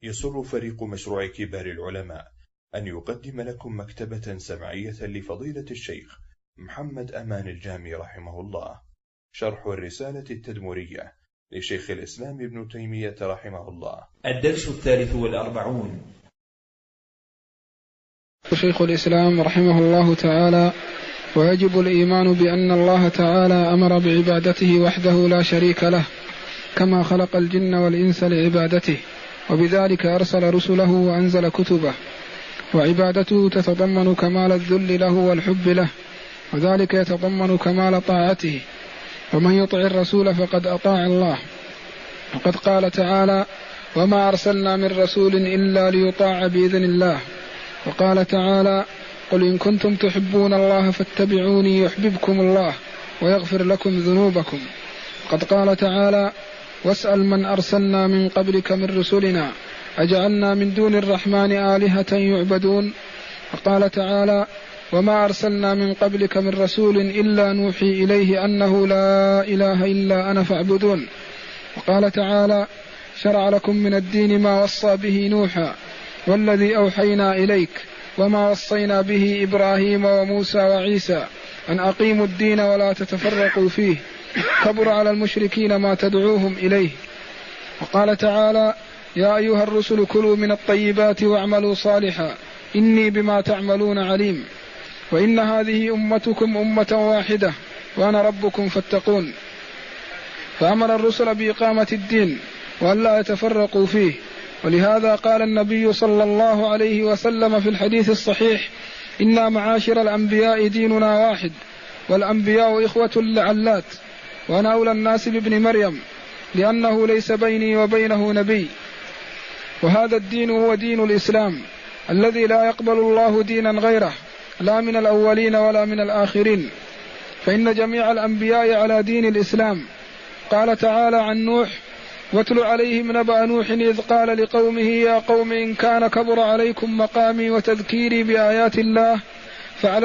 يسر فريق مشروع كبار العلماء أن يقدم لكم مكتبة سمعية لفضيلة الشيخ محمد أمان الجامي رحمه الله، شرح الرسالة التدمرية لشيخ الإسلام ابن تيمية رحمه الله. الدرس 43. شيخ الإسلام رحمه الله تعالى: ويجب الإيمان بأن الله تعالى أمر بعبادته وحده لا شريك له، كما خلق الجن والإنس لعبادته، وبذلك أرسل رسله وأنزل كتبه، وعبادته تتضمن كمال الذل له والحب له، وذلك يتضمن كمال طاعته، ومن يطع الرسول فقد أطاع الله. وقد قال تعالى: وما أرسلنا من رسول إلا ليطاع بإذن الله. وقال تعالى: قل إن كنتم تحبون الله فاتبعوني يحببكم الله ويغفر لكم ذنوبكم. قد قال تعالى: واسأل من أرسلنا من قبلك من رسلنا أجعلنا من دون الرحمن آلهة يعبدون. وقال تعالى: وما أرسلنا من قبلك من رسول إلا نوحي إليه أنه لا إله إلا أنا فاعبدون. وقال تعالى: شرع لكم من الدين ما وصى به نوحا والذي أوحينا إليك وما وصينا به إبراهيم وموسى وعيسى أن أقيموا الدين ولا تتفرقوا فيه، كبر على المشركين ما تدعوهم إليه. وقال تعالى: يا أيها الرسل كلوا من الطيبات واعملوا صالحا إني بما تعملون عليم، وإن هذه أمتكم أمة واحدة وأنا ربكم فاتقون. فأمر الرسل بإقامة الدين وأن لا يتفرقوا فيه، ولهذا قال النبي صلى الله عليه وسلم في الحديث الصحيح: إنا معاشر الأنبياء ديننا واحد، والأنبياء إخوة لعلات، وأنا أولى الناس بابن مريم لأنه ليس بيني وبينه نبي. وهذا الدين هو دين الإسلام الذي لا يقبل الله دينا غيره، لا من الأولين ولا من الآخرين، فإن جميع الأنبياء على دين الإسلام. قال تعالى عن نوح: واتل عليهم نبأ نوح إذ قال لقومه يا قوم إن كان كبر عليكم مقامي وتذكيري بآيات الله فعلى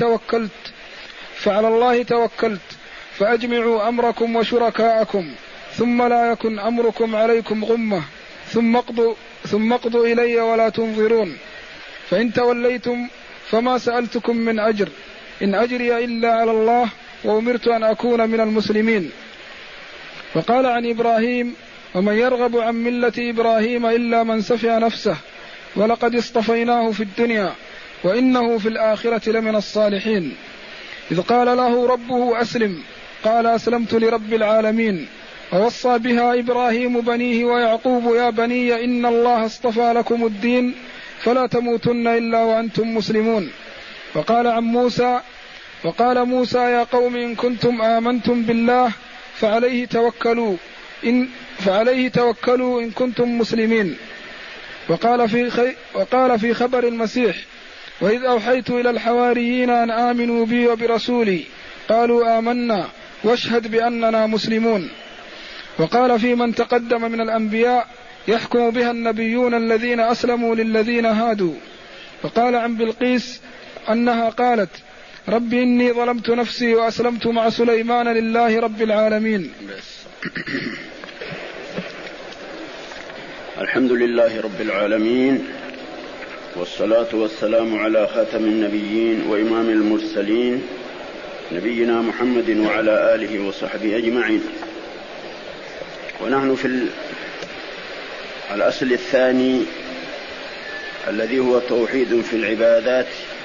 الله توكلت فأجمعوا أمركم وشركاءكم ثم لا يكن أمركم عليكم غمة ثم اقضوا إلي ولا تنظرون، فإن توليتم فما سألتكم من أجر إن أجري إلا على الله وأمرت أن أكون من المسلمين. وقال عن إبراهيم: ومن يرغب عن ملة إبراهيم إلا من سفه نفسه ولقد اصطفيناه في الدنيا وإنه في الآخرة لمن الصالحين. إذ قال له ربه أسلم قال أسلمت لرب العالمين. ووصى بها إبراهيم بنيه ويعقوب يا بني إن الله اصطفى لكم الدين فلا تموتن إلا وأنتم مسلمون. وقال عن موسى: وقال موسى يا قوم إن كنتم آمنتم بالله فعليه توكلوا إن كنتم مسلمين. وقال في خبر المسيح: وإذ أوحيت إلى الحواريين أن آمنوا بي وبرسولي قالوا آمنا واشهد بأننا مسلمون. وقال في من تقدم من الأنبياء: يحكم بها النبيون الذين أسلموا للذين هادوا. وقال عن بلقيس أنها قالت: رب إني ظلمت نفسي وأسلمت مع سليمان لله رب العالمين. الحمد لله رب العالمين، والصلاة والسلام على خاتم النبيين وإمام المرسلين نبينا محمد وعلى آله وصحبه أجمعين. ونحن في الأصل الثاني الذي هو توحيد في العبادات.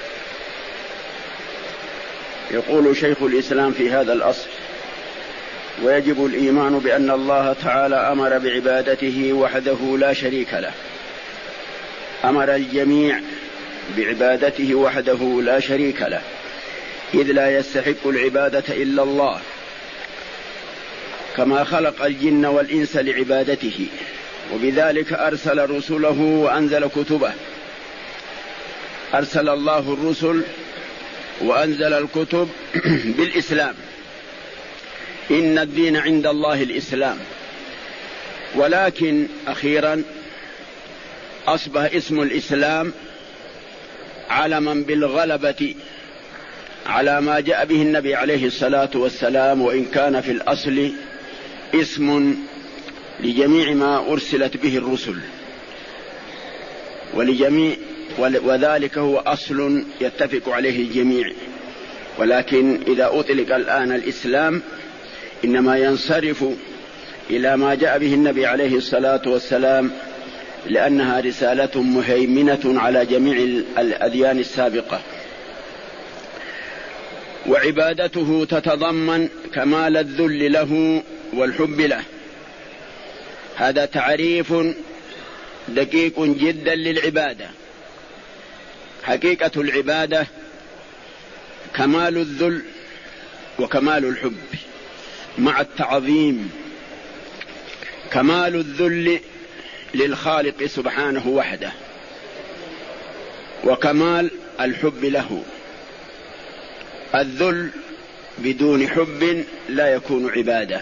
يقول شيخ الإسلام في هذا الأصل: ويجب الإيمان بأن الله تعالى أمر بعبادته وحده لا شريك له، أمر الجميع بعبادته وحده لا شريك له، إذ لا يستحق العبادة إلا الله، كما خلق الجن والإنس لعبادته، وبذلك أرسل رسله وأنزل كتبه. أرسل الله الرسل وأنزل الكتب بالإسلام، إن الدين عند الله الإسلام. ولكن أخيرا أصبح اسم الإسلام علما بالغلبة على ما جاء به النبي عليه الصلاة والسلام، وإن كان في الأصل اسم لجميع ما أرسلت به الرسل، وذلك هو أصل يتفق عليه الجميع. ولكن إذا أطلق الآن الإسلام إنما ينصرف إلى ما جاء به النبي عليه الصلاة والسلام، لأنها رسالة مهيمنة على جميع الأديان السابقة. وعبادته تتضمن كمال الذل له والحب له. هذا تعريف دقيق جدا للعبادة. حقيقة العبادة كمال الذل وكمال الحب مع التعظيم. كمال الذل للخالق سبحانه وحده، وكمال الحب له. الذل بدون حب لا يكون عبادة،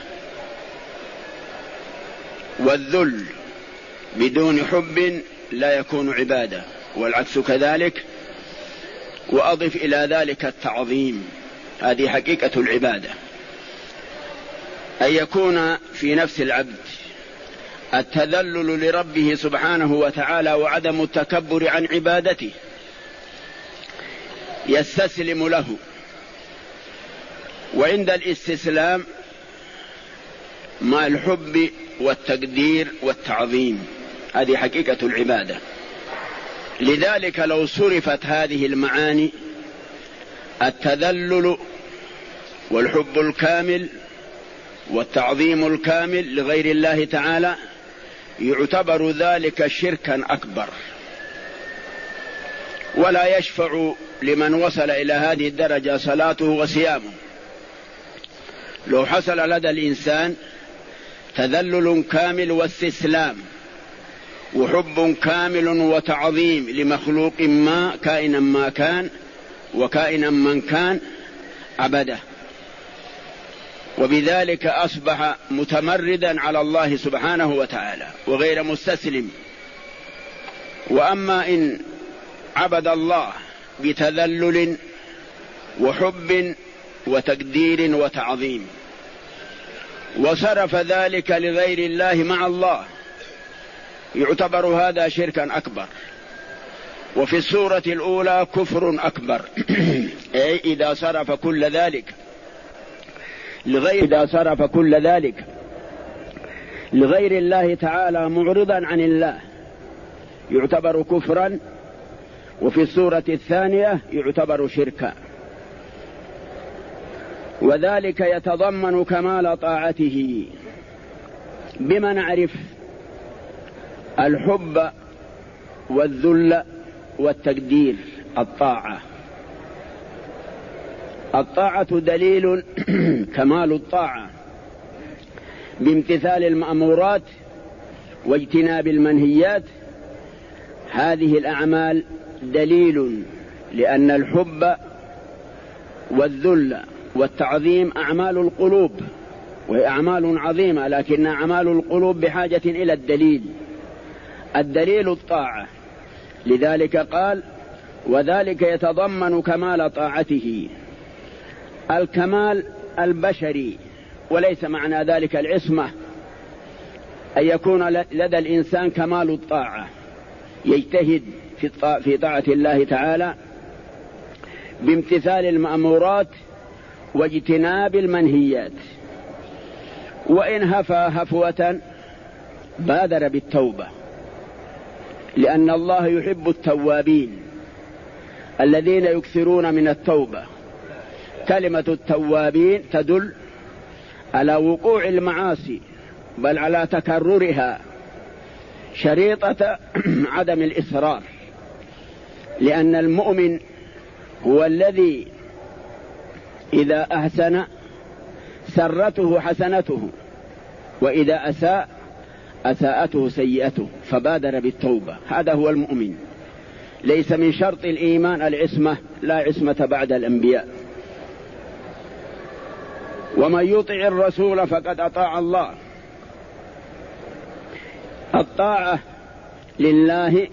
والذل بدون حب لا يكون عبادة، والعكس كذلك. وأضف إلى ذلك التعظيم. هذه حقيقة العبادة، أن يكون في نفس العبد التذلل لربه سبحانه وتعالى وعدم التكبر عن عبادته، يستسلم له. وعند الاستسلام مع الحب والتقدير والتعظيم. هذه حقيقة العبادة. لذلك لو صرفت هذه المعاني، التذلل والحب الكامل والتعظيم الكامل لغير الله تعالى، يعتبر ذلك شركا أكبر، ولا يشفع لمن وصل إلى هذه الدرجة صلاته وصيامه. لو حصل لدى الإنسان تذلل كامل واستسلام وحب كامل وتعظيم لمخلوق ما كائنا ما كان وكائنا من كان عبده، وبذلك أصبح متمردا على الله سبحانه وتعالى وغير مستسلم. وأما إن عبد الله بتذلل وحب وتقدير وتعظيم وصرف ذلك لغير الله مع الله، يعتبر هذا شركا أكبر. وفي السورة الأولى كفر أكبر أي إذا صرف كل ذلك لغير الله تعالى معرضا عن الله يعتبر كفرا، وفي السورة الثانية يعتبر شركا. وذلك يتضمن كمال طاعته. بما نعرف الحب والذل والتقدير؟ الطاعة دليل كمال الطاعة بامتثال المأمورات واجتناب المنهيات. هذه الأعمال دليل، لأن الحب والذل والتعظيم أعمال القلوب، وهي أعمال عظيمة، لكن أعمال القلوب بحاجة إلى الدليل الطاعة. لذلك قال وذلك يتضمن كمال طاعته. الكمال البشري، وليس معنى ذلك العصمة، أن يكون لدى الإنسان كمال الطاعة، يجتهد في طاعة الله تعالى بامتثال المأمورات واجتناب المنهيات. وإن هفى هفوة بادر بالتوبة، لأن الله يحب التوابين الذين يكثرون من التوبة. كلمة التوابين تدل على وقوع المعاصي، بل على تكررها، شريطة عدم الإصرار. لأن المؤمن هو الذي إذا أحسن سرته حسنته، وإذا أساء أساءته سيئته، فبادر بالتوبة. هذا هو المؤمن. ليس من شرط الإيمان العصمة، لا عصمة بعد الأنبياء. ومن يطع الرسول فقد أطاع الله. الطاعة لله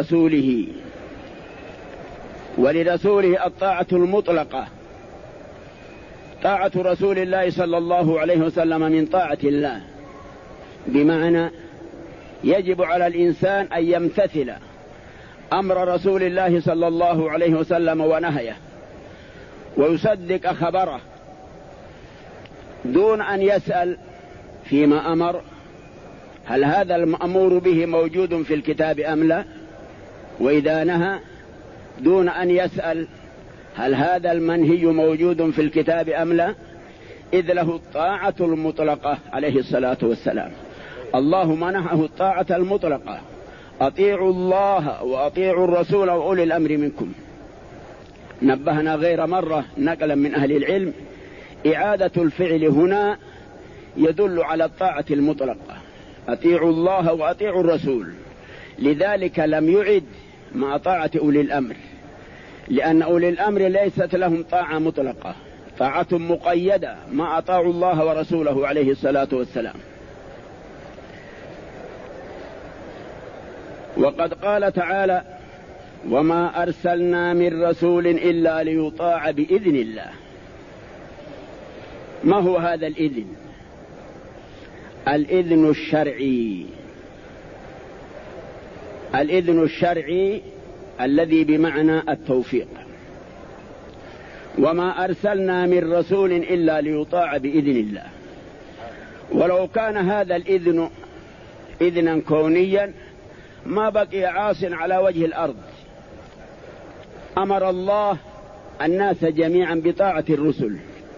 ولرسوله الطاعة المطلقة. طاعة رسول الله صلى الله عليه وسلم من طاعة الله، بمعنى يجب على الإنسان أن يمتثل أمر رسول الله صلى الله عليه وسلم ونهيه ويصدق خبره دون أن يسأل فيما أمر هل هذا المأمور به موجود في الكتاب أم لا، وإذا نهى دون أن يسأل هل هذا المنهي موجود في الكتاب أم لا، إذ له الطاعة المطلقة عليه الصلاة والسلام. الله منحه الطاعة المطلقة، أطيعوا الله وأطيعوا الرسول وأولي الأمر منكم. نبهنا غير مرة نقلا من أهل العلم إعادة الفعل هنا يدل على الطاعة المطلقة، أطيعوا الله وأطيعوا الرسول، لذلك لم يعد مع طاعة أولي الأمر، لأن أولي الأمر ليست لهم طاعة مطلقة، طاعة مقيدة ما أطاعوا الله ورسوله عليه الصلاة والسلام. وقد قال تعالى وما أرسلنا من رسول إلا ليطاع بإذن الله. ما هو هذا الإذن؟ الإذن الشرعي، الإذن الشرعي الذي بمعنى التوفيق. وما أرسلنا من رسول إلا ليطاع بإذن الله. ولو كان هذا الإذن إذنا كونيا ما بقي عاص على وجه الأرض. أمر الله الناس جميعا بطاعة الرسل،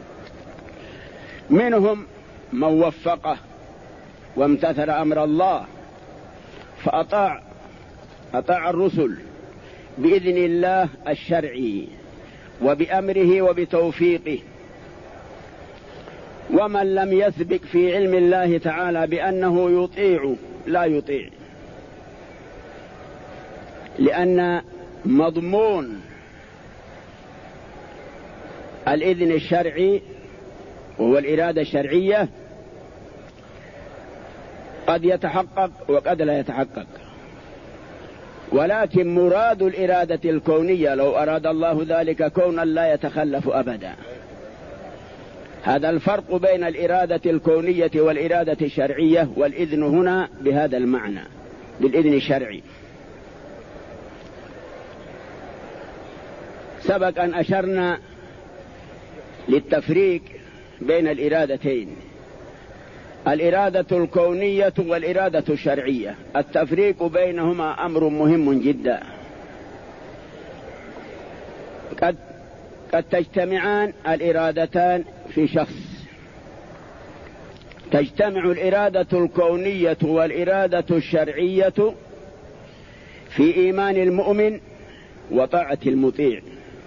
منهم من وفقه وامتثل أمر الله فأطاع الرسل بإذن الله الشرعي وبأمره وبتوفيقه. ومن لم يسبق في علم الله تعالى بأنه يطيع لا يطيع، لأن مضمون الإذن الشرعي وهو الإرادة الشرعية قد يتحقق وقد لا يتحقق. ولكن مراد الإرادة الكونية لو أراد الله ذلك كونا لا يتخلف أبدا. هذا الفرق بين الإرادة الكونية والإرادة الشرعية، والإذن هنا بهذا المعنى بالإذن الشرعي. سبق أن أشرنا للتفريق بين الإرادتين، الإرادة الكونية والإرادة الشرعية. التفريق بينهما أمر مهم جدا. قد تجتمعان الإرادتان في شخص، تجتمع الإرادة الكونية والإرادة الشرعية في إيمان المؤمن وطاعة المطيع.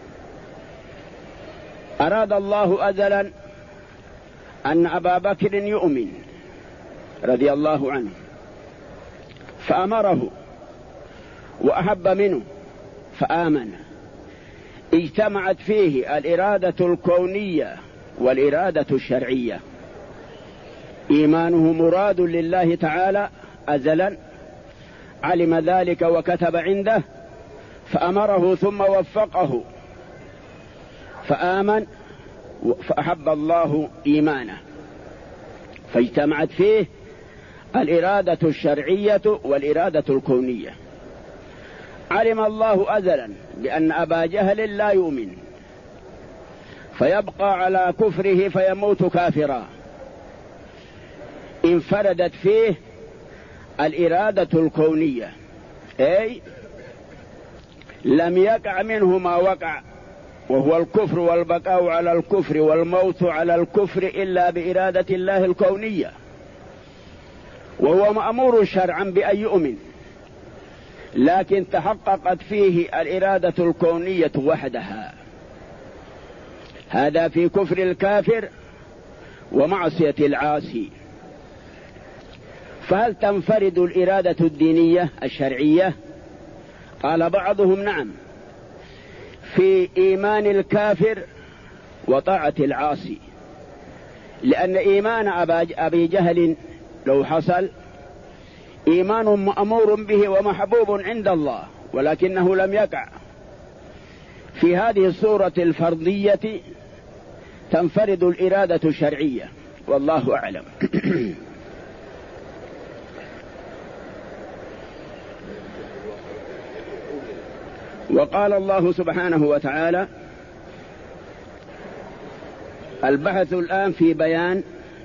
أراد الله أزلا أن أبا بكر يؤمن رضي الله عنه فأمره وأحب منه فآمن. اجتمعت فيه الإرادة الكونية والإرادة الشرعية. إيمانه مراد لله تعالى أزلا، علم ذلك وكتب عنده فأمره ثم وفقه فآمن فأحب الله إيمانه، فاجتمعت فيه الإرادة الشرعية والإرادة الكونية. علم الله أزلا بأن أبا جهل لا يؤمن فيبقى على كفره فيموت كافرا. انفردت فيه الإرادة الكونية، أي لم يقع منه ما وقع وهو الكفر والبقاء على الكفر والموت على الكفر إلا بإرادة الله الكونية، وهو مأمور شرعا بأن يؤمن، لكن تحققت فيه الإرادة الكونية وحدها. هذا في كفر الكافر ومعصية العاصي. فهل تنفرد الإرادة الدينية الشرعية؟ قال بعضهم نعم، في إيمان الكافر وطاعة العاصي، لأن إيمان أبي جهل لو حصل إيمان مأمور به ومحبوب عند الله ولكنه لم يقع. في هذه الصورة الفرضية تنفرد الإرادة الشرعية، والله أعلم. وقال الله سبحانه وتعالى: البحث الآن في بيان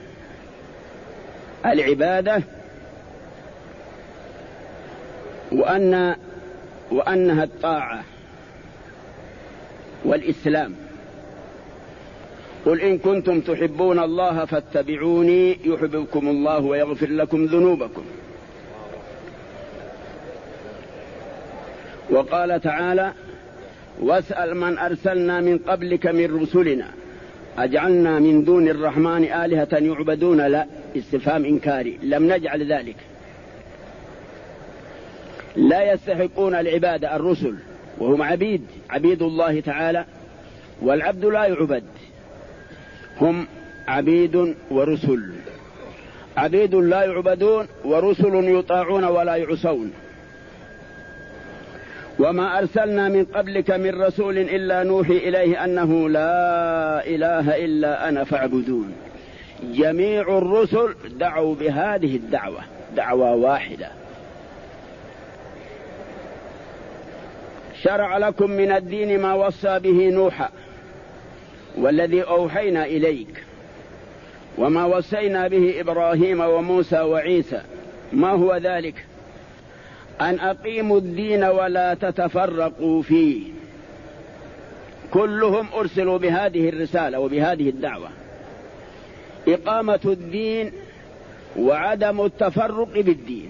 العبادة وأنها الطاعة والإسلام. قل إن كنتم تحبون الله فاتبعوني يحببكم الله ويغفر لكم ذنوبكم. وقال تعالى: واسأل من أرسلنا من قبلك من رسلنا أجعلنا من دون الرحمن آلهة يعبدون؟ لا، استفهام إنكاري، لم نجعل ذلك. لا يستحقون العبادة الرسل، وهم عبيد الله تعالى، والعبد لا يعبد، هم عبيد ورسل، عبيد لا يعبدون ورسل يطاعون ولا يعصون. وما أرسلنا من قبلك من رسول إلا نوحي إليه أنه لا إله إلا أنا فاعبدون. جميع الرسل دعوا بهذه الدعوة، دعوة واحدة. شرع لكم من الدين ما وصى به نوحا والذي أوحينا إليك وما وصينا به إبراهيم وموسى وعيسى. ما هو ذلك؟ أن أقيموا الدين ولا تتفرقوا فيه. كلهم أرسلوا بهذه الرسالة وبهذه الدعوة، إقامة الدين وعدم التفرق بالدين.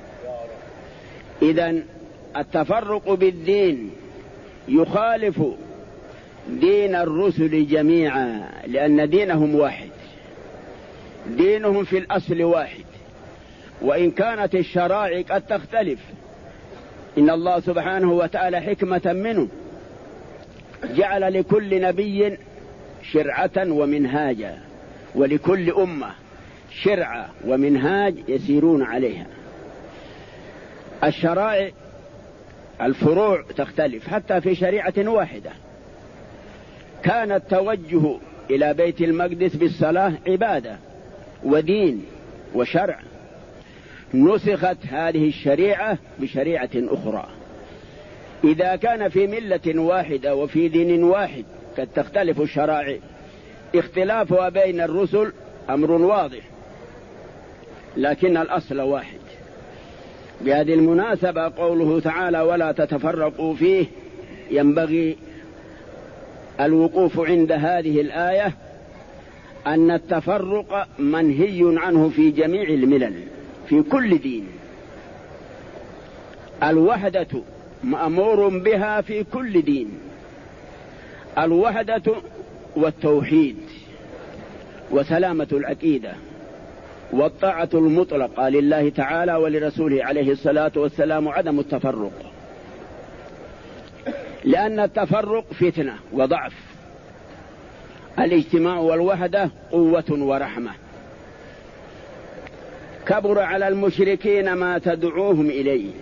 إذن التفرق بالدين يخالف دين الرسل جميعا، لأن دينهم واحد، دينهم في الأصل واحد، وإن كانت الشرائع قد تختلف. إن الله سبحانه وتعالى حكمة منه جعل لكل نبي شرعة ومنهاجا، ولكل أمة شرعة ومنهاج يسيرون عليها. الشرائع الفروع تختلف حتى في شريعة واحدة. كان التوجه إلى بيت المقدس بالصلاة عبادة ودين وشرع، نسخت هذه الشريعة بشريعة أخرى. إذا كان في ملة واحدة وفي دين واحد قد تختلف الشرائع، اختلافها بين الرسل أمر واضح، لكن الأصل واحد. بهذه المناسبة قوله تعالى: ولا تتفرقوا فيه، ينبغي الوقوف عند هذه الآية أن التفرق منهي عنه في جميع الملل في كل دين. الوحدة مأمور بها في كل دين، الوحدة والتوحيد وسلامة العقيدة والطاعة المطلقة لله تعالى ولرسوله عليه الصلاة والسلام، عدم التفرق، لأن التفرق فتنة وضعف، الاجتماع والوحدة قوة ورحمة. كبر على المشركين ما تدعوهم إليه.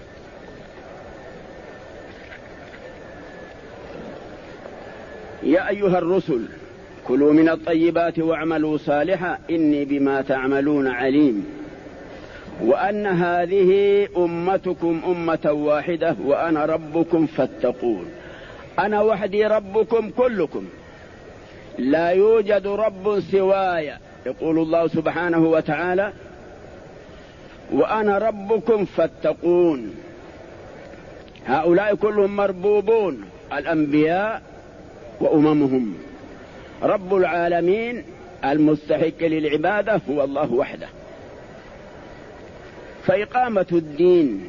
يا أيها الرسل كلوا من الطيبات واعملوا صالحا إني بما تعملون عليم، وأن هذه أمتكم أمة واحدة وأنا ربكم فاتقون. أنا وحدي ربكم كلكم، لا يوجد رب سواي، يقول الله سبحانه وتعالى: وأنا ربكم فاتقون. هؤلاء كلهم مربوبون، الأنبياء وأممهم. رب العالمين المستحق للعبادة هو الله وحده. فإقامة الدين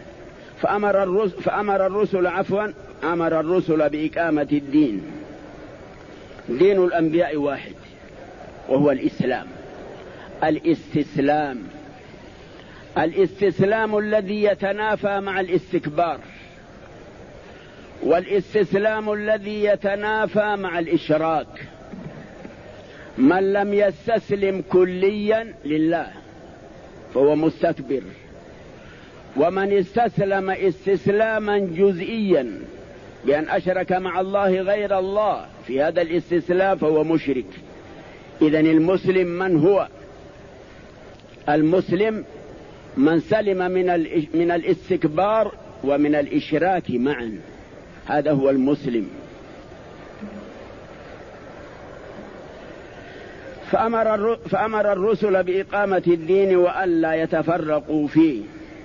أمر الرسل بإقامة الدين. دين الأنبياء واحد وهو الإسلام، الاستسلام الذي يتنافى مع الاستكبار، والاستسلام الذي يتنافى مع الإشراك. من لم يستسلم كليا لله فهو مستكبر، ومن استسلم استسلاما جزئيا بأن أشرك مع الله غير الله في هذا الاستسلام فهو مشرك. إذن المسلم من هو؟ المسلم من سلم من الاستكبار ومن الإشراك معا. هذا هو المسلم. فأمر الرسل بإقامة الدين وألا يتفرقوا فيه.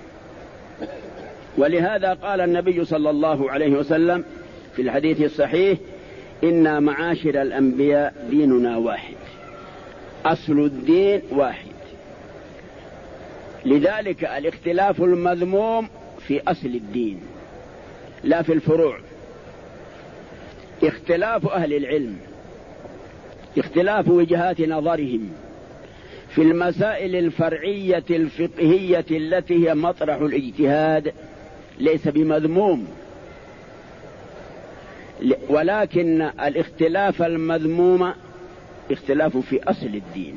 ولهذا قال النبي صلى الله عليه وسلم في الحديث الصحيح: إنا معاشر الأنبياء ديننا واحد، أصل الدين واحد. لذلك الاختلاف المذموم في أصل الدين لا في الفروع. اختلاف أهل العلم، اختلاف وجهات نظرهم في المسائل الفرعية الفقهية التي هي مطرح الاجتهاد ليس بمذموم، ولكن الاختلاف المذموم اختلاف في أصل الدين.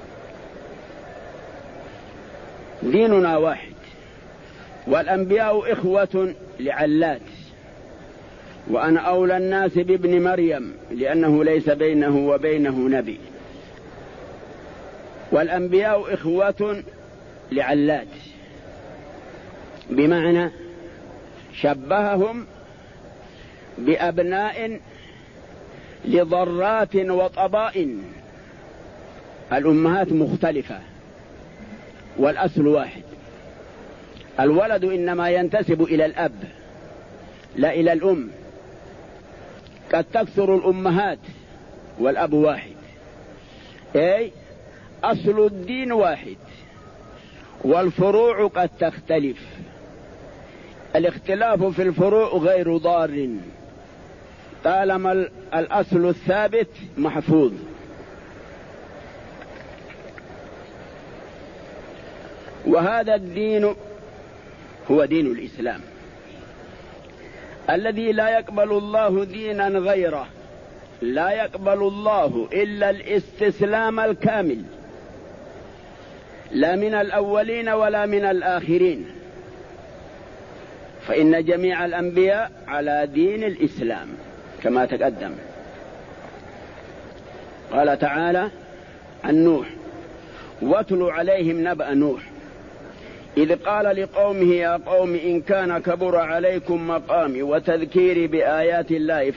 ديننا واحد، والأنبياء إخوة لعلات، وأنا أولى الناس بابن مريم لأنه ليس بينه وبينه نبي. والأنبياء إخوة لعلات، بمعنى شبههم بأبناء لضرات وطبائن. الأمهات مختلفة والأصل واحد. الولد إنما ينتسب إلى الأب لا إلى الأم. قد تكثر الأمهات والأب واحد، أي أصل الدين واحد، والفروع قد تختلف. الاختلاف في الفروع غير ضار طالما الأصل الثابت محفوظ. وهذا الدين هو دين الإسلام الذي لا يقبل الله دينا غيره، لا يقبل الله إلا الاستسلام الكامل، لا من الأولين ولا من الآخرين. فإن جميع الأنبياء على دين الإسلام كما تقدم. قال تعالى عن نوح: واتل عليهم نبأ نوح إذ قال لقومه يا قوم إن كان كبر عليكم مقامي وتذكيري بآيات الله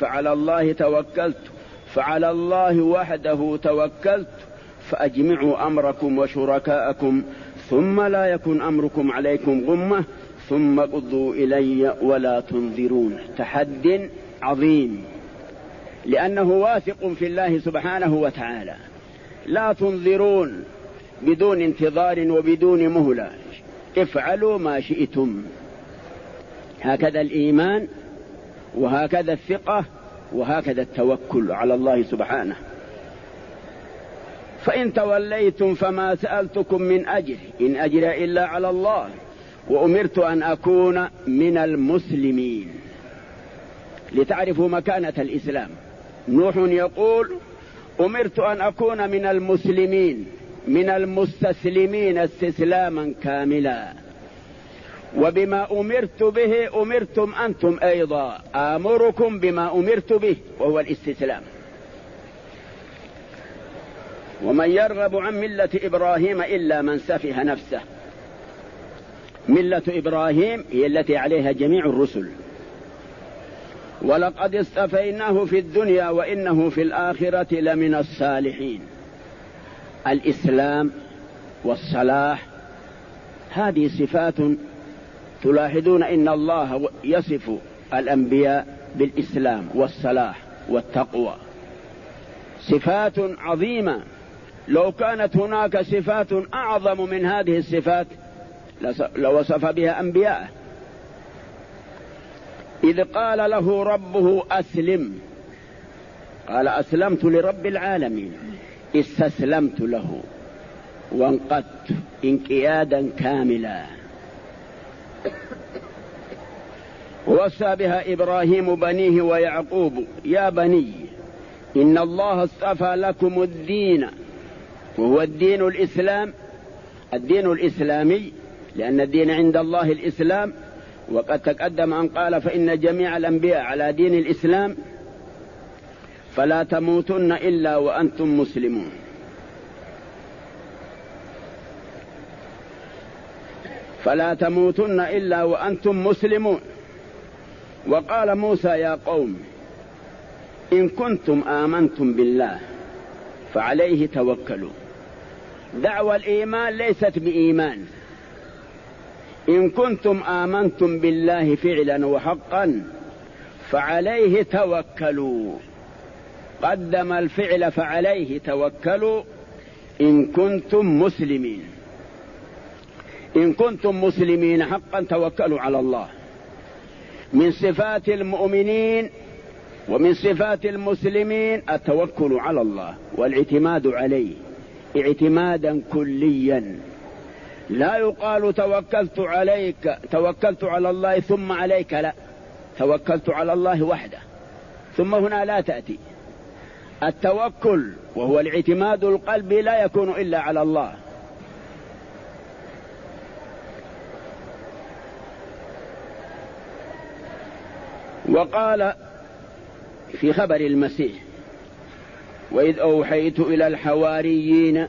فعلى الله وحده توكلت فأجمعوا أمركم وشركاءكم ثم لا يكن أمركم عليكم غمة ثم قضوا إلي ولا تنظرون. تحد عظيم، لأنه واثق في الله سبحانه وتعالى. لا تنظرون بدون انتظار وبدون مهلة، افعلوا ما شئتم. هكذا الإيمان، وهكذا الثقة، وهكذا التوكل على الله سبحانه. فإن توليتم فما سألتكم من أجر إن أجري إلا على الله وأمرت أن أكون من المسلمين. لتعرفوا مكانة الإسلام. نوح يقول: أمرت أن أكون من المسلمين، من المستسلمين استسلاما كاملا. وبما أمرت به أمرتم أنتم أيضا، آمركم بما أمرت به وهو الاستسلام. ومن يرغب عن ملة إبراهيم إلا من سفه نفسه. ملة إبراهيم هي التي عليها جميع الرسل. ولقد اصطفيناه في الدنيا وإنه في الآخرة لمن الصالحين. الإسلام والصلاح هذه صفات تلاحظون إن الله يصف الأنبياء بالإسلام والصلاح والتقوى، صفات عظيمة. لو كانت هناك صفات أعظم من هذه الصفات لوصف بها أنبياءه. إذ قال له ربه أسلم، قال أسلمت لرب العالمين، استسلمت له وانقدت انقيادا كاملا. ووصى بها إبراهيم بنيه ويعقوب: يا بني إن الله اصطفى لكم الدين، وهو الدين الإسلام، الدين الإسلامي، لأن الدين عند الله الإسلام. وقد تقدم أن قال: فإن جميع الأنبياء على دين الإسلام فلا تموتن إلا وأنتم مسلمون. فلا تموتن إلا وأنتم مسلمون. وقال موسى يا قوم إن كنتم آمنتم بالله فعليه توكلوا. دعوى الإيمان ليست بإيمان. إن كنتم آمنتم بالله فعلا وحقا فعليه توكلوا. قدم الفعل فعليه توكلوا إن كنتم مسلمين. إن كنتم مسلمين حقا توكلوا على الله. من صفات المؤمنين ومن صفات المسلمين التوكل على الله والاعتماد عليه اعتمادا كليا. لا يقال توكلت على الله ثم عليك، لا، توكلت على الله وحده ثم هنا لا تأتي. التوكل وهو الاعتماد القلبي لا يكون إلا على الله. وقال في خبر المسيح وإذ أوحيت إلى الحواريين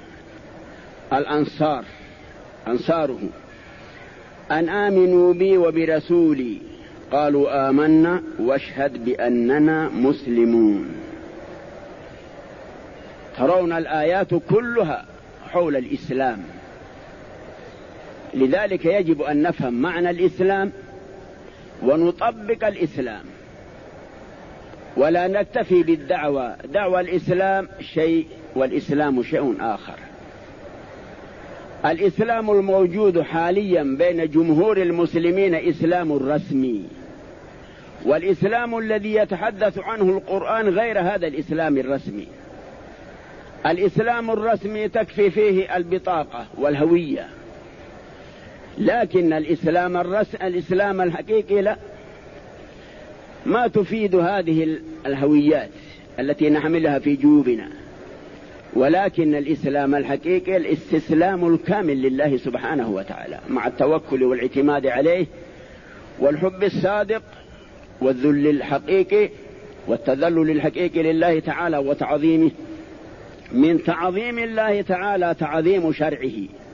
أنصاره أن آمنوا بي وبرسولي قالوا آمنا واشهد بأننا مسلمون. ترون الآيات كلها حول الإسلام، لذلك يجب أن نفهم معنى الإسلام ونطبق الإسلام ولا نكتفي بالدعوة. دعوة الإسلام شيء والإسلام شيء آخر. الإسلام الموجود حاليا بين جمهور المسلمين إسلام رسمي، والإسلام الذي يتحدث عنه القرآن غير هذا الإسلام الرسمي. الإسلام الرسمي تكفي فيه البطاقة والهوية، لكن الإسلام الحقيقي لا، ما تفيد هذه الهويات التي نحملها في جيوبنا، ولكن الإسلام الحقيقي الاستسلام الكامل لله سبحانه وتعالى مع التوكل والاعتماد عليه والحب الصادق والذل الحقيقي والتذلل الحقيقي لله تعالى وتعظيمه. من تعظيم الله تعالى تعظيم شرعه،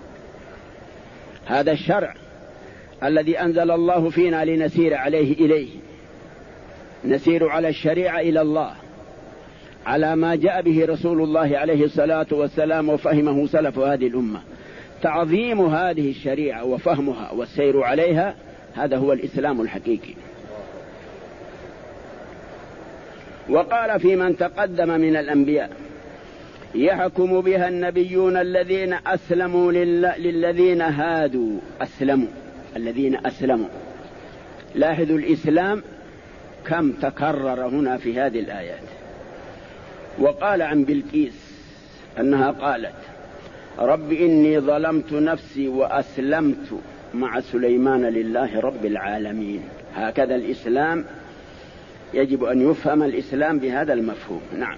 هذا الشرع الذي أنزل الله فينا لنسير إليه، نسير على الشريعة إلى الله على ما جاء به رسول الله عليه الصلاة والسلام وفهمه سلف هذه الأمة. تعظيم هذه الشريعة وفهمها والسير عليها، هذا هو الإسلام الحقيقي. وقال في من تقدم من الأنبياء يحكم بها النبيون الذين أسلموا للذين هادوا. الذين أسلموا. لاحظوا الإسلام كم تكرر هنا في هذه الآيات. وقال عن بلقيس أنها قالت رب إني ظلمت نفسي وأسلمت مع سليمان لله رب العالمين. هكذا الإسلام يجب أن يفهم الإسلام بهذا المفهوم. نعم.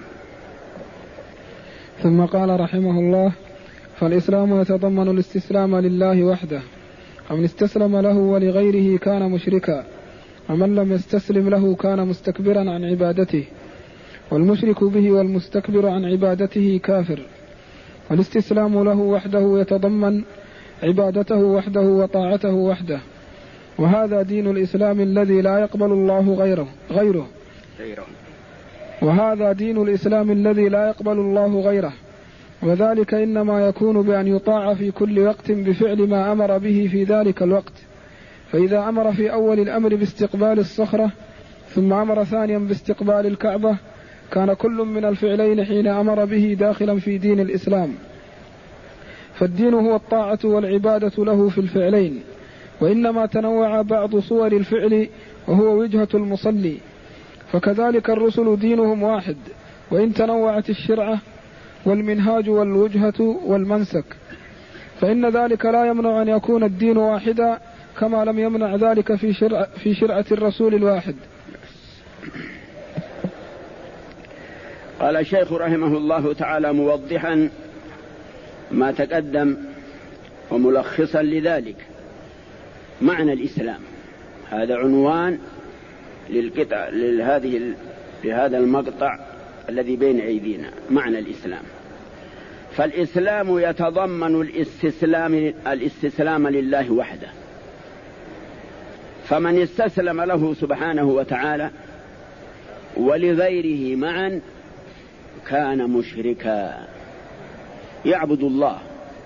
ثم قال رحمه الله فالإسلام يتضمن الاستسلام لله وحده، ومن استسلم له ولغيره كان مشركا، ومن لم يستسلم له كان مستكبرا عن عبادته، والمشرك به والمستكبر عن عبادته كافر. والاستسلام له وحده يتضمن عبادته وحده وطاعته وحده، وهذا دين الإسلام الذي لا يقبل الله غيره. وهذا دين الإسلام الذي لا يقبل الله غيره، وذلك إنما يكون بأن يطاع في كل وقت بفعل ما أمر به في ذلك الوقت. فإذا أمر في أول الأمر باستقبال الصخرة ثم أمر ثانيا باستقبال الكعبة كان كل من الفعلين حين أمر به داخلا في دين الإسلام. فالدين هو الطاعة والعبادة له في الفعلين، وإنما تنوع بعض صور الفعل وهو وجهة المصلي. فكذلك الرسل دينهم واحد، وإن تنوعت الشرعة والمنهاج والوجهة والمنسك، فإن ذلك لا يمنع أن يكون الدين واحدا، كما لم يمنع ذلك في شرعة الرسول الواحد. قال الشيخ رحمه الله تعالى موضحا ما تقدم وملخصا لذلك معنى الإسلام. هذا عنوان لهذا المقطع الذي بين أيدينا، معنى الإسلام. فالإسلام يتضمن الاستسلام لله وحده، فمن استسلم له سبحانه وتعالى ولغيره معا كان مشركا، يعبد الله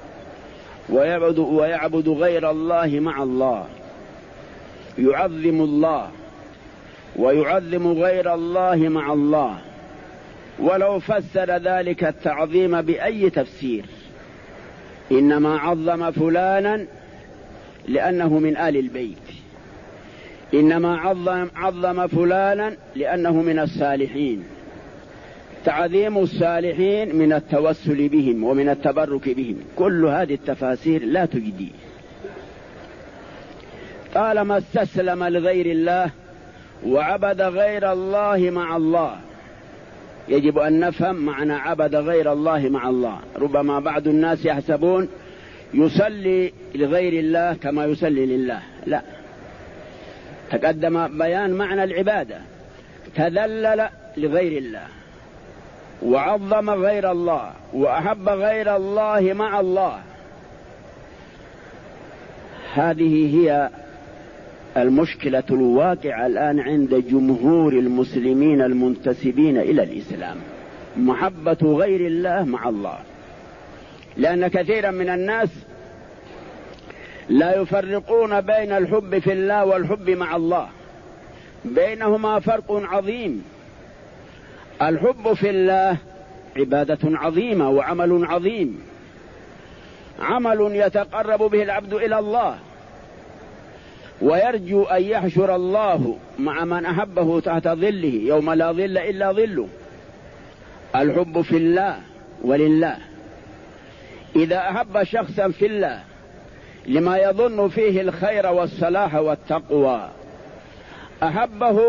ويعبد غير الله مع الله، يعظم الله ويعظم غير الله مع الله، ولو فسر ذلك التعظيم بأي تفسير، إنما عظم فلانا لأنه من آل البيت، إنما عظم فلانا لأنه من الصالحين. تعظيم الصالحين من التوسل بهم ومن التبرك بهم، كل هذه التفاسير لا تجدي. طالما استسلم لغير الله وعبد غير الله مع الله، يجب أن نفهم معنى عبد غير الله مع الله. ربما بعض الناس يحسبون يصلي لغير الله كما يصلي لله، لا، تقدم بيان معنى العبادة. تذلل لغير الله وعظم غير الله وأحب غير الله مع الله. هذه هي المشكلة الواقعة الآن عند جمهور المسلمين المنتسبين إلى الإسلام، محبة غير الله مع الله. لأن كثيرا من الناس لا يفرقون بين الحب في الله والحب مع الله، بينهما فرق عظيم. الحب في الله عبادة عظيمة وعمل عظيم، عمل يتقرب به العبد إلى الله ويرجو أن يحشر الله مع من أحبه تحت ظله يوم لا ظل إلا ظله. الحب في الله ولله. إذا أحب شخصا في الله لما يظن فيه الخير والصلاح والتقوى، أحبه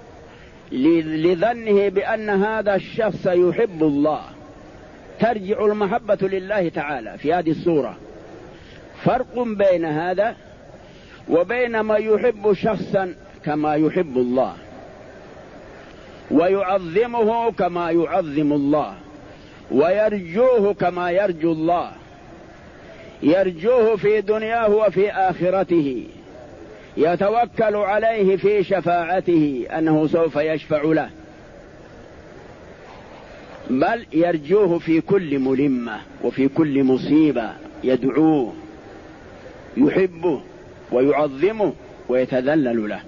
لظنه بأن هذا الشخص يحب الله، ترجع المحبة لله تعالى في هذه الصورة. فرق بين هذا وبين ما يحب شخصا كما يحب الله ويعظمه كما يعظم الله ويرجوه كما يرجو الله، يرجوه في دنياه وفي آخرته، يتوكل عليه في شفاعته أنه سوف يشفع له، بل يرجوه في كل ملمة وفي كل مصيبة، يدعوه، يحبه ويعظمه ويتذلل له.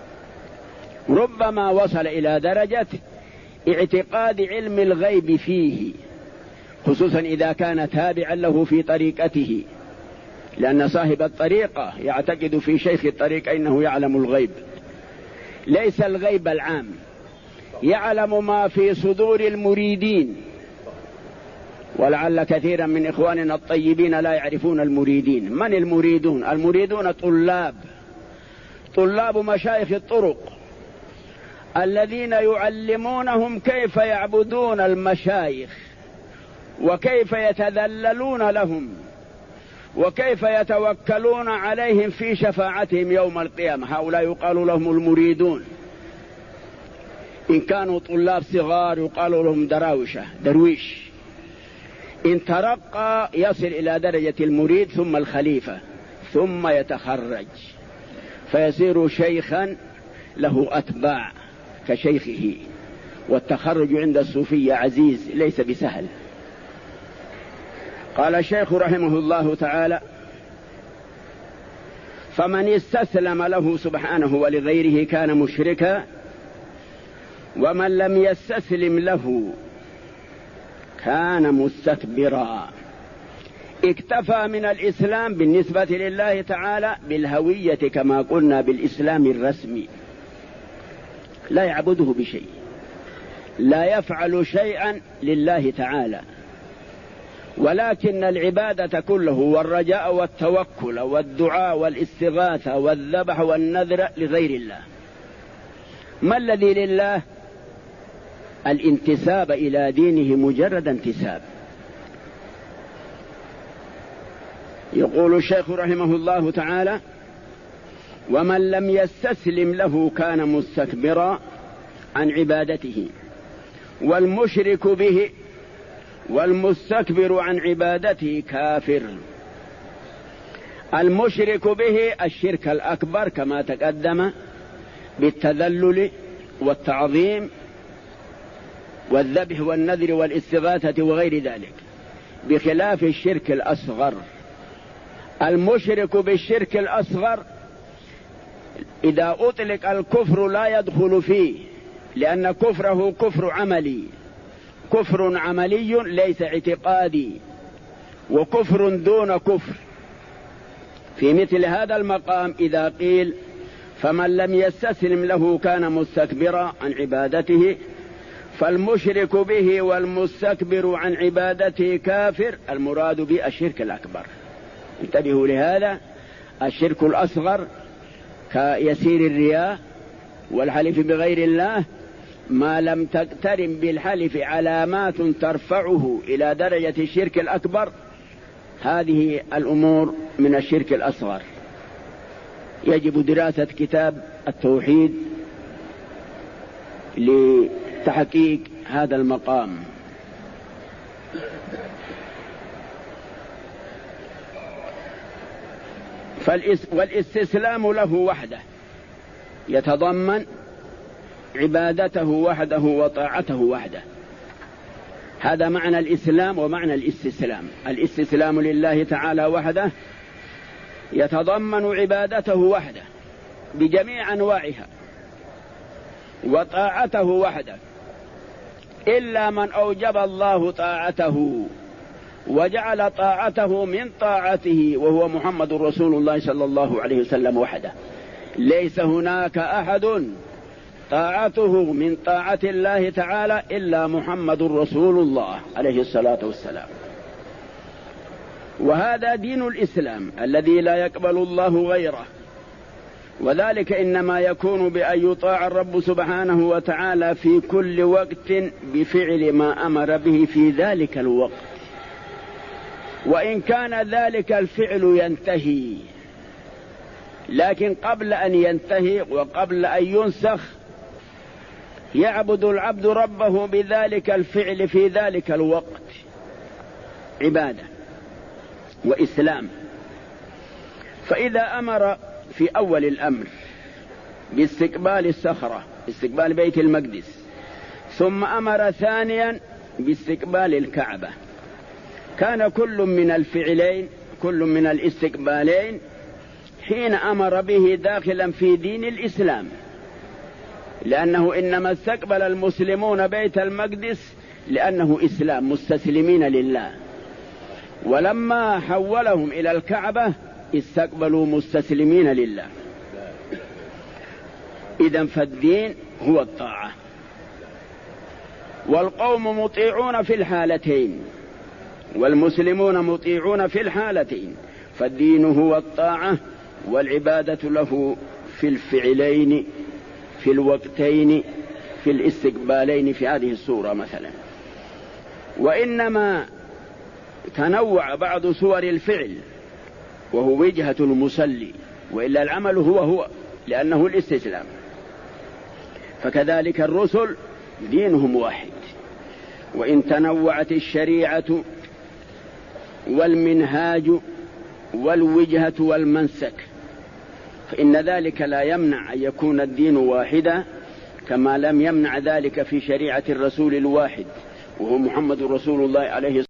ربما وصل إلى درجة اعتقاد علم الغيب فيه، خصوصا إذا كان تابعا له في طريقته، لأن صاحب الطريقة يعتقد في شيخ الطريق أنه يعلم الغيب، ليس الغيب العام، يعلم ما في صدور المريدين. ولعل كثيرا من إخواننا الطيبين لا يعرفون المريدين. من المريدون؟ المريدون طلاب مشايخ الطرق الذين يعلمونهم كيف يعبدون المشايخ وكيف يتذللون لهم وكيف يتوكلون عليهم في شفاعتهم يوم القيامة. هؤلاء يقال لهم المريدون. إن كانوا طلاب صغار يقال لهم درويش. إن ترقى يصل إلى درجة المريد ثم الخليفة ثم يتخرج فيصير شيخا له أتباع كشيخه. والتخرج عند الصوفية عزيز ليس بسهل. قال الشيخ رحمه الله تعالى: فمن استسلم له سبحانه ولغيره كان مشركا، ومن لم يستسلم له كان مستكبرا. اكتفى من الإسلام بالنسبة لله تعالى بالهوية كما قلنا بالإسلام الرسمي، لا يعبده بشيء، لا يفعل شيئا لله تعالى، ولكن العبادة كله والرجاء والتوكل والدعاء والاستغاثة والذبح والنذر لغير الله. ما الذي لله؟ الانتساب إلى دينه مجرد انتساب. يقول الشيخ رحمه الله تعالى: ومن لم يستسلم له كان مستكبرا عن عبادته، والمشرك به والمستكبر عن عبادته كافر. المشرك به الشرك الأكبر كما تقدم بالتذلل والتعظيم والذبح والنذر والاستغاثة وغير ذلك، بخلاف الشرك الأصغر. المشرك بالشرك الأصغر إذا أطلق الكفر لا يدخل فيه، لأن كفره كفر عملي، كفر عملي ليس اعتقادي، وكفر دون كفر. في مثل هذا المقام إذا قيل فمن لم يستسلم له كان مستكبرا عن عبادته، فالمشرك به والمستكبر عن عبادته كافر، المراد به الشرك الأكبر. انتبهوا لهذا. الشرك الأصغر كيسير الرياء والحلف بغير الله، ما لم تقترن بالحلف علامات ترفعه إلى درجة الشرك الأكبر، هذه الأمور من الشرك الأصغر. يجب دراسة كتاب التوحيد لتحقيق هذا المقام. والاستسلام له وحده يتضمن عبادته وحده وطاعته وحده. هذا معنى الإسلام ومعنى الاستسلام. الاستسلام لله تعالى وحده يتضمن عبادته وحده بجميع أنواعها وطاعته وحده، إلا من أوجب الله طاعته وجعل طاعته من طاعته وهو محمد رسول الله صلى الله عليه وسلم وحده. ليس هناك أحد طاعته من طاعة الله تعالى إلا محمد رسول الله عليه الصلاة والسلام. وهذا دين الإسلام الذي لا يقبل الله غيره، وذلك إنما يكون بأن يطاع الرب سبحانه وتعالى في كل وقت بفعل ما أمر به في ذلك الوقت، وإن كان ذلك الفعل ينتهي، لكن قبل أن ينتهي وقبل أن ينسخ يعبد العبد ربه بذلك الفعل في ذلك الوقت، عبادة وإسلام. فإذا أمر في أول الأمر باستقبال الصخرة، استقبال بيت المقدس، ثم أمر ثانيا باستقبال الكعبة، كان كل من الفعلين، كل من الاستقبالين حين أمر به داخلا في دين الإسلام، لأنه إنما استقبل المسلمون بيت المقدس لأنه إسلام مستسلمين لله، ولما حولهم إلى الكعبة استقبلوا مستسلمين لله. إذن فالدين هو الطاعة، والقوم مطيعون في الحالتين والمسلمون مطيعون في الحالتين، فالدين هو الطاعة والعبادة له في الفعلين في الوقتين في الاستقبالين في هذه السورة مثلا. وإنما تنوع بعض صور الفعل وهو وجهة المصلي، وإلا العمل هو لأنه الاستسلام. فكذلك الرسل دينهم واحد، وإن تنوعت الشريعة والمنهاج والوجهة والمنسك فإن ذلك لا يمنع أن يكون الدين واحدا، كما لم يمنع ذلك في شريعة الرسول الواحد وهو محمد رسول الله عليه الصلاة والسلام.